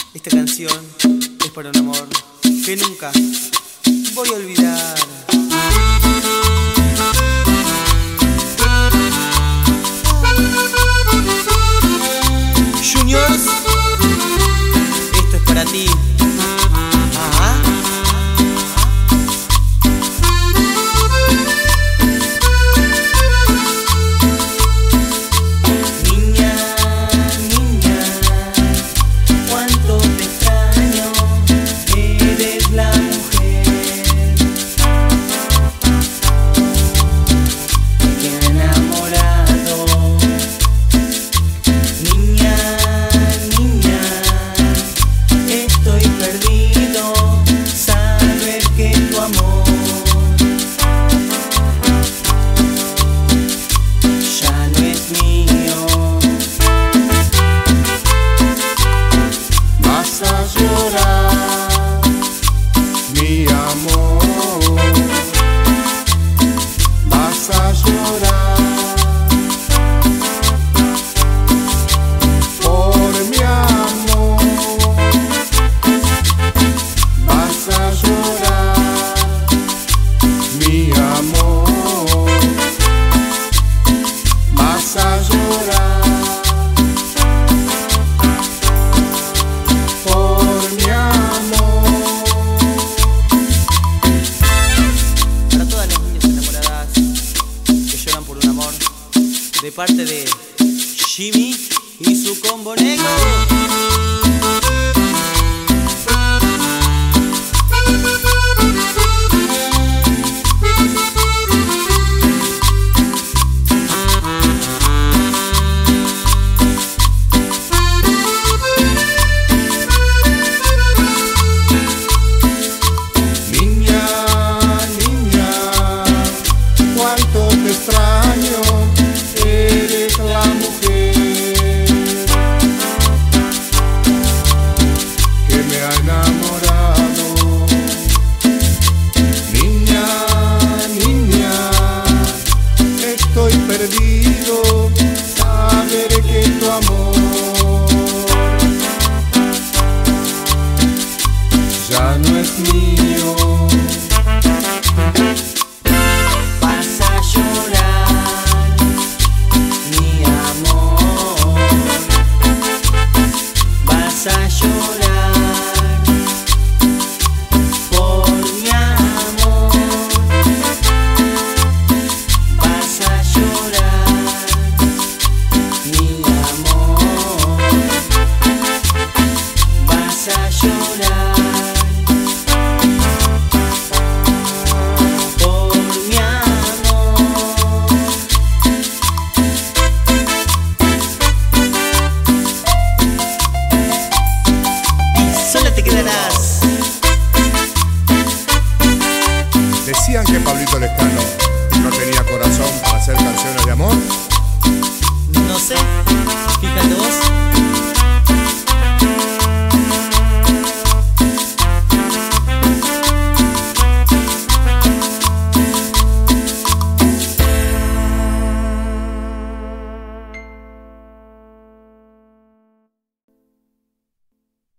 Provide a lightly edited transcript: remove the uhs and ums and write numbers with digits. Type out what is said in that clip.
Esta canción es para un amor que nunca voy a olvidar. Juniors, esto es para ti. De parte de Jimmy y su combo negro. Niña, niña, cuánto te extraño. Eres la mujer que me ha enamorado. Niña, niña, estoy perdido, saber que tu amor ya no es mío. Vas a llorar, mi amor, vas a llorar por mi amor, vas a llorar, mi amor, vas a llorar por mi amor. Sola te quedarás. Decían que Pablito Lescano no tenía corazón para hacer canciones de amor. No sé, fíjate vos.